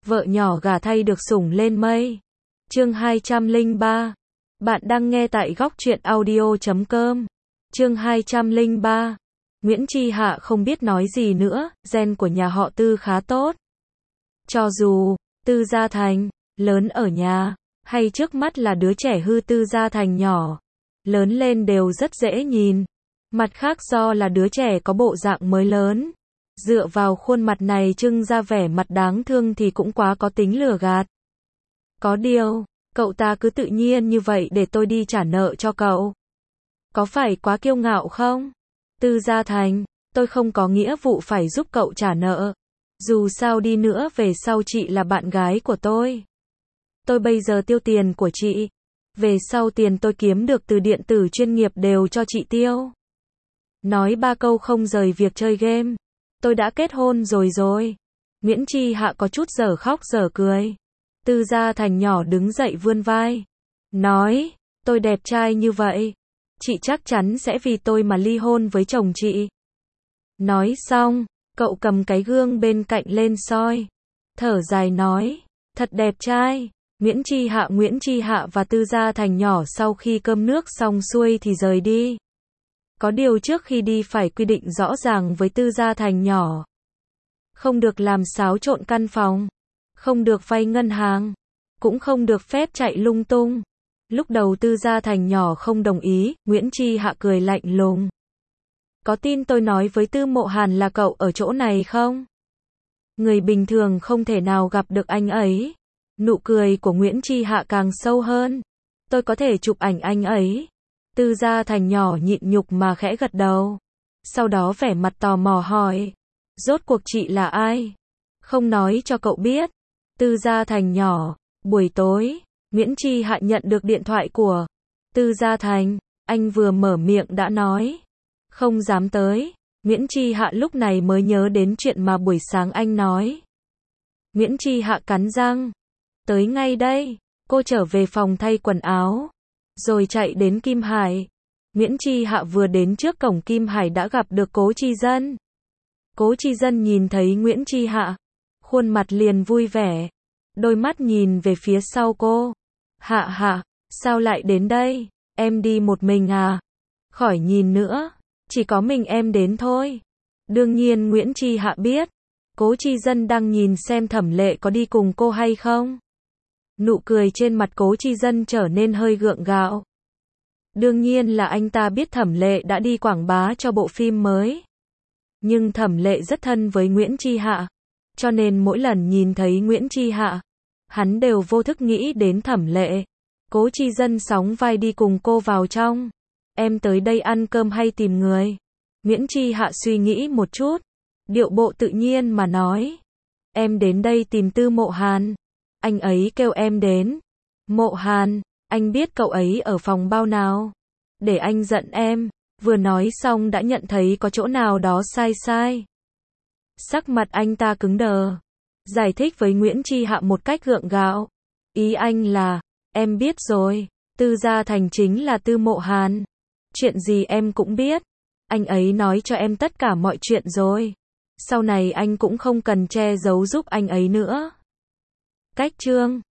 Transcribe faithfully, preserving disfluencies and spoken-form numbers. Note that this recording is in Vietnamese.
vợ nhỏ gả thay được sủng lên mây. Chương hai trăm lẻ ba. Bạn đang nghe tại góc truyện audio chấm com. Chương hai trăm lẻ ba. Nguyễn Chi Hạ không biết nói gì nữa, gen của nhà họ Tư khá tốt. Cho dù Tư Gia Thành lớn ở nhà, hay trước mắt là đứa trẻ hư Tư Gia Thành nhỏ, lớn lên đều rất dễ nhìn. Mặt khác do là đứa trẻ có bộ dạng mới lớn, dựa vào khuôn mặt này trưng ra vẻ mặt đáng thương thì cũng quá có tính lừa gạt. Có điều, cậu ta cứ tự nhiên như vậy để tôi đi trả nợ cho cậu. Có phải quá kiêu ngạo không? Tư Gia Thành, tôi không có nghĩa vụ phải giúp cậu trả nợ. Dù sao đi nữa về sau chị là bạn gái của tôi. Tôi bây giờ tiêu tiền của chị. Về sau tiền tôi kiếm được từ điện tử chuyên nghiệp đều cho chị tiêu. Nói ba câu không rời việc chơi game. Tôi đã kết hôn rồi rồi. Nguyễn Chi Hạ có chút dở khóc dở cười. Tư Gia Thành nhỏ đứng dậy vươn vai. Nói, tôi đẹp trai như vậy. Chị chắc chắn sẽ vì tôi mà ly hôn với chồng chị. Nói xong, cậu cầm cái gương bên cạnh lên soi. Thở dài nói, thật đẹp trai. Nguyễn Chi Hạ Nguyễn Chi Hạ và Tư Gia Thành nhỏ sau khi cơm nước xong xuôi thì rời đi. Có điều trước khi đi phải quy định rõ ràng với Tư Gia Thành nhỏ. Không được làm xáo trộn căn phòng. Không được vay ngân hàng. Cũng không được phép chạy lung tung. Lúc đầu Tư Gia Thành nhỏ không đồng ý, Nguyễn Chi Hạ cười lạnh lùng. Có tin tôi nói với Tư Mộ Hàn là cậu ở chỗ này không? Người bình thường không thể nào gặp được anh ấy. Nụ cười của Nguyễn Chi Hạ càng sâu hơn. Tôi có thể chụp ảnh anh ấy. Tư Gia Thành nhỏ nhịn nhục mà khẽ gật đầu. Sau đó vẻ mặt tò mò hỏi. Rốt cuộc chị là ai? Không nói cho cậu biết. Tư Gia Thành nhỏ. Buổi tối, Nguyễn Chi Hạ nhận được điện thoại của Tư Gia Thành. Anh vừa mở miệng đã nói. Không dám tới. Nguyễn Chi Hạ lúc này mới nhớ đến chuyện mà buổi sáng anh nói. Nguyễn Chi Hạ cắn răng. Tới ngay đây. Cô trở về phòng thay quần áo. Rồi chạy đến Kim Hải. Nguyễn Chi Hạ vừa đến trước cổng Kim Hải đã gặp được Cố Chi Dân. Cố Chi Dân nhìn thấy Nguyễn Chi Hạ. Khuôn mặt liền vui vẻ. Đôi mắt nhìn về phía sau cô. Hạ Hạ, sao lại đến đây? Em đi một mình à? Khỏi nhìn nữa. Chỉ có mình em đến thôi. Đương nhiên Nguyễn Chi Hạ biết. Cố Chi Dân đang nhìn xem Thẩm Lệ có đi cùng cô hay không. Nụ cười trên mặt Cố Chi Dân trở nên hơi gượng gạo. Đương nhiên là anh ta biết Thẩm Lệ đã đi quảng bá cho bộ phim mới. Nhưng Thẩm Lệ rất thân với Nguyễn Chi Hạ. Cho nên mỗi lần nhìn thấy Nguyễn Chi Hạ, hắn đều vô thức nghĩ đến Thẩm Lệ. Cố Chi Dân sóng vai đi cùng cô vào trong. Em tới đây ăn cơm hay tìm người? Nguyễn Chi Hạ suy nghĩ một chút. Điệu bộ tự nhiên mà nói. Em đến đây tìm Tư Mộ Hàn. Anh ấy kêu em đến. Mộ Hàn, anh biết cậu ấy ở phòng bao nào? Để anh giận em. Vừa nói xong đã nhận thấy có chỗ nào đó sai sai. Sắc mặt anh ta cứng đờ. Giải thích với Nguyễn Chi Hạ một cách gượng gạo. Ý anh là, em biết rồi. Tư Gia Thành chính là Tư Mộ Hàn. Chuyện gì em cũng biết. Anh ấy nói cho em tất cả mọi chuyện rồi. Sau này anh cũng không cần che giấu giúp anh ấy nữa. Cách chương